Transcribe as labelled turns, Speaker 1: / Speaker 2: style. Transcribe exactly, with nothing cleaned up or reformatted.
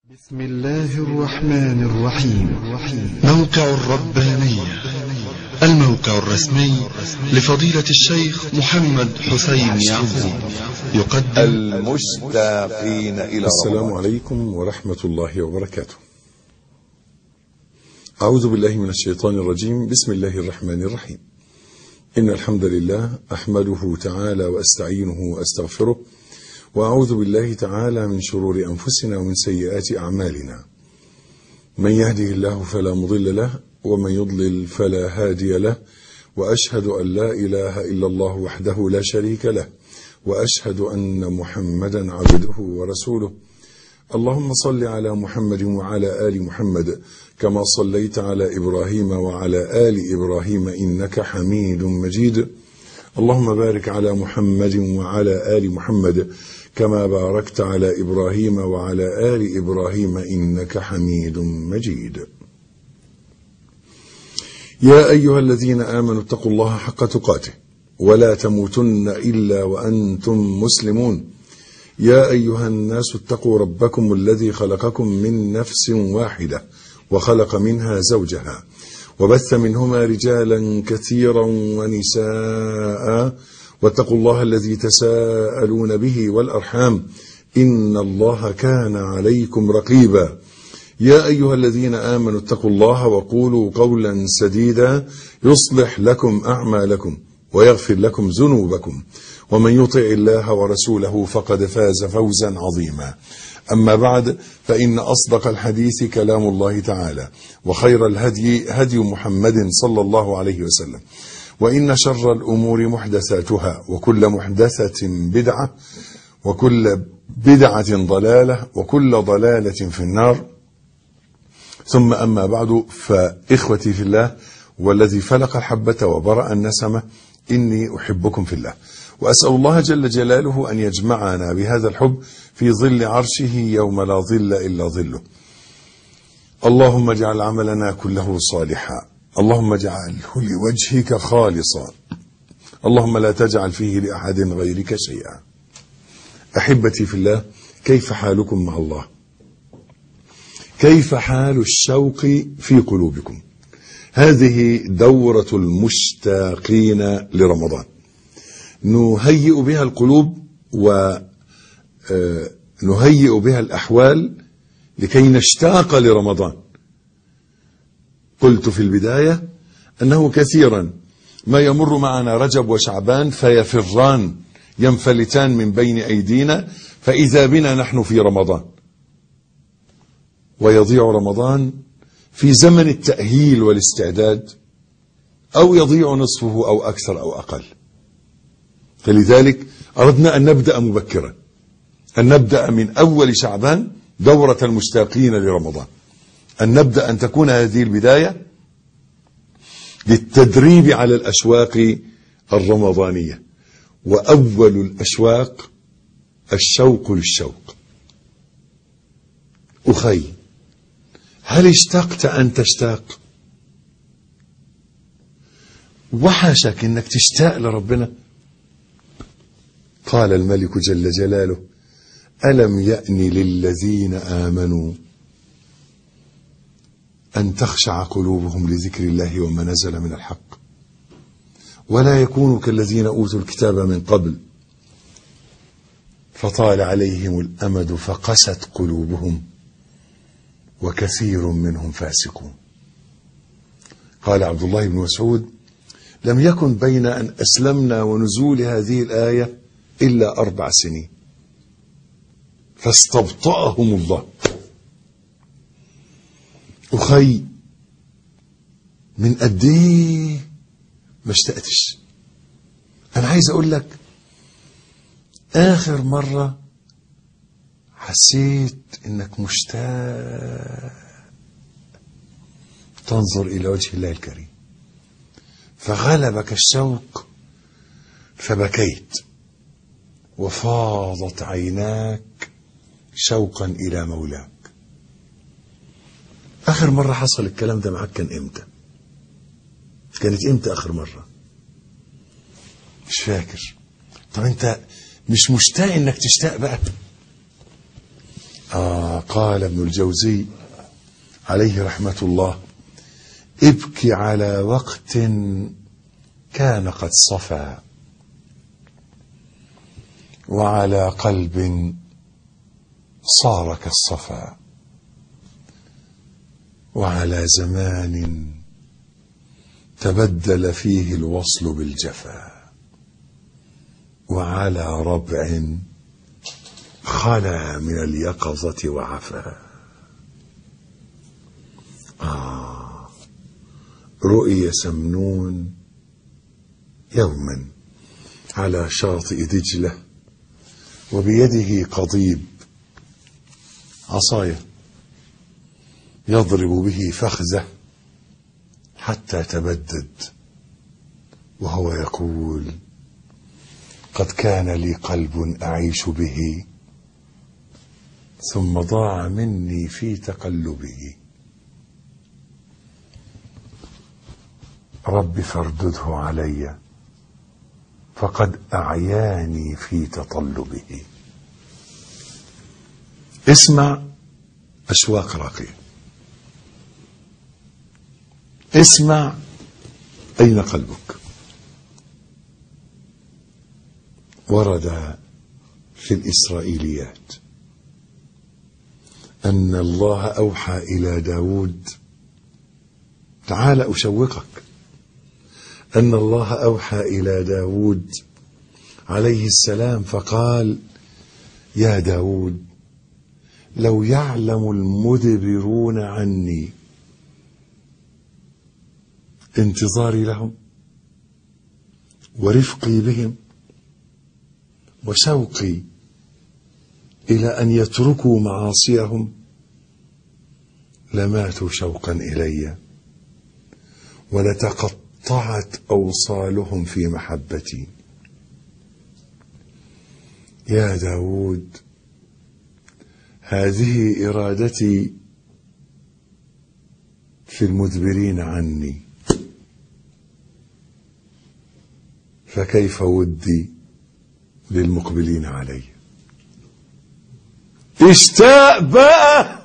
Speaker 1: بسم الله الرحمن الرحيم. موقع الربانية، الموقع الرسمي لفضيلة الشيخ محمد حسين يعقوب، يقدم
Speaker 2: المشتاقين إلى
Speaker 3: السلام عليكم ورحمة الله وبركاته. أعوذ بالله من الشيطان الرجيم. بسم الله الرحمن الرحيم. إن الحمد لله أحمده تعالى وأستعينه وأستغفره، وأعوذ بالله تعالى من شرور أنفسنا ومن سيئات أعمالنا. من يهده الله فلا مضل له، ومن يضلل فلا هادي له، وأشهد أن لا إله إلا الله وحده لا شريك له، وأشهد أن محمدا عبده ورسوله. اللهم صل على محمد وعلى آل محمد كما صليت على إبراهيم وعلى آل إبراهيم إنك حميد مجيد. اللهم بارك على محمد وعلى آل محمد كما باركت على إبراهيم وعلى آل إبراهيم إنك حميد مجيد. يا أيها الذين آمنوا اتقوا الله حق تقاته ولا تموتن إلا وأنتم مسلمون. يا أيها الناس اتقوا ربكم الذي خلقكم من نفس واحدة وخلق منها زوجها وبث منهما رجالا كثيرا ونساء، واتقوا الله الذي تساءلون به والأرحام إن الله كان عليكم رقيبا. يا أيها الذين آمنوا اتقوا الله وقولوا قولا سديدا يصلح لكم أعمالكم ويغفر لكم ذنوبكم، ومن يطع الله ورسوله فقد فاز فوزا عظيما. أما بعد، فإن أصدق الحديث كلام الله تعالى، وخير الهدي هدي محمد صلى الله عليه وسلم، وإن شر الأمور محدثاتها، وكل محدثة بدعة، وكل بدعة ضلالة، وكل ضلالة في النار. ثم أما بعد، فإخوتي في الله والذي فلق الحبة وبرأ النسمة، إني أحبكم في الله، وأسأل الله جل جلاله أن يجمعنا بهذا الحب في ظل عرشه يوم لا ظل إلا ظله. اللهم اجعل عملنا كله صالحا، اللهم اجعله لوجهك خالصا، اللهم لا تجعل فيه لأحد غيرك شيئا. أحبتي في الله، كيف حالكم مع الله؟ كيف حال الشوق في قلوبكم؟ هذه دورة المشتاقين لرمضان، نهيئ بها القلوب ونهيئ بها الأحوال لكي نشتاق لرمضان. قلت في البداية أنه كثيرا ما يمر معنا رجب وشعبان فيفران ينفلتان من بين أيدينا، فإذا بنا نحن في رمضان، ويضيع رمضان في زمن التأهيل والاستعداد، أو يضيع نصفه أو أكثر أو أقل. فلذلك أردنا أن نبدأ مبكرا، أن نبدأ من أول شعبان دورة المشتاقين لرمضان، أن نبدأ أن تكون هذه البداية للتدريب على الأشواق الرمضانية. وأول الأشواق الشوق للشوق. أخي، هل اشتقت أن تشتاق؟ وحشك أنك تشتاق لربنا؟ قال الملك جل جلاله: ألم يأن للذين آمنوا أن تخشع قلوبهم لذكر الله وما نزل من الحق، ولا يكونوا كالذين أوتوا الكتاب من قبل فطال عليهم الأمد فقست قلوبهم وكثير منهم فاسقون. قال عبد الله بن مسعود: لم يكن بين أن أسلمنا ونزول هذه الآية إلا أربع سنين فاستبطأهم الله. أخي، من قد ايه ما اشتقتش؟ أنا عايز أقول لك، آخر مرة حسيت إنك مشتاق تنظر إلى وجه الله الكريم فغلبك الشوق فبكيت وفاضت عيناك شوقا إلى مولاك. آخر مرة حصل الكلام ده معك كان إمتى؟ كانت إمتى آخر مرة؟ مش فاكر. طب أنت مش مشتاق إنك تشتاق بقى؟ آه قال ابن الجوزي عليه رحمة الله: ابكي على وقت كان قد صفى، وعلى قلب صار كالصفا، وعلى زمان تبدل فيه الوصل بالجفا، وعلى ربع خلا من اليقظة وعفا. آه رؤي سمنون يوما على شاطئ دجلة وبيده قضيب عصاية يضرب به فخذه حتى تبدد، وهو يقول: قد كان لي قلب أعيش به ثم ضاع مني في تقلبه، رب فاردده علي فقد أعياني في تطلبه. اسمع أشواق راقية، اسمع أين قلبك. ورد في الإسرائيليات أن الله أوحى إلى داود، تعال أشوقك، أن الله أوحى إلى داود عليه السلام فقال: يا داود، لو يعلم المدبرون عني انتظاري لهم ورفقي بهم وشوقي إلى أن يتركوا معاصيهم لماتوا شوقا إلي ولتقطعت أوصالهم في محبتي. يا داود، هذه إرادتي في المدبرين عني، فكيف ودي للمقبلين علي. اشتاق بقى